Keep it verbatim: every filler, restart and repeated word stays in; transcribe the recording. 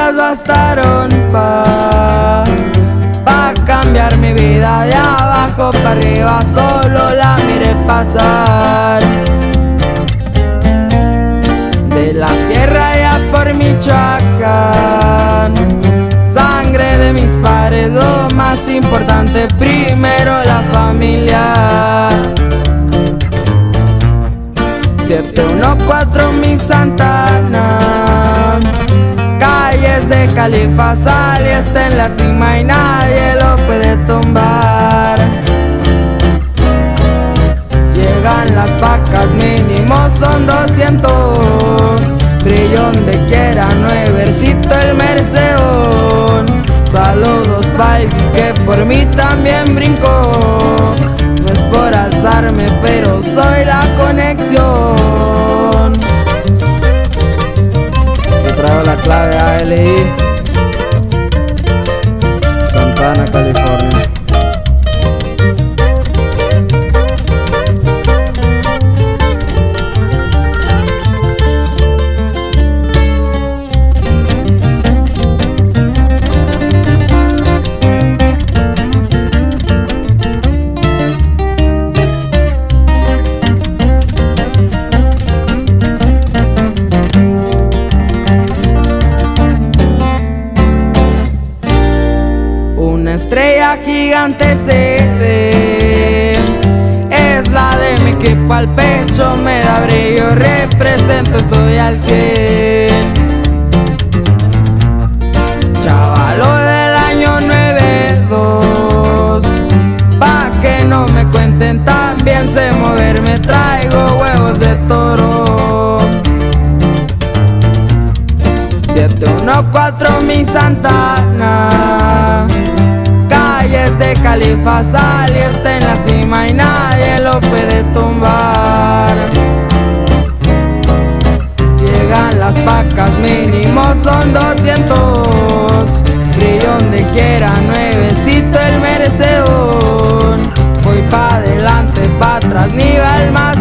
horas bastaron pa, pa cambiar mi vida de abajo para arriba. Solo la miré pasar de la sierra ya por Michoacán. Sangre de mis padres, lo más importante, primero la familia. siete uno cuatro mi Santana, calles de Califa, sal y está en la cima y nadie lo puede tumbar. Llegan las pacas, mínimo son doscientos, brillo donde quiera, nuevecito el Mercedón. Saludos baby que por mí también brincó, no es por alzarme pero soy la conexión. Te traigo la clave A L I, Santana, California. Una estrella gigante se ve, es la de mi equipo, al pecho me da brillo, represento, estoy al cien. Chavalo del año nueve dos, pa' que no me cuenten, también sé moverme, traigo huevos de toro. siete uno cuatro mi Santana, calles de Califa, sal y está en la cima y nadie lo puede tumbar. Llegan las pacas, mínimo son doscientos, brillo donde quiera, nuevecito el Mercedón. Voy pa' adelante, pa' atrás, nivel más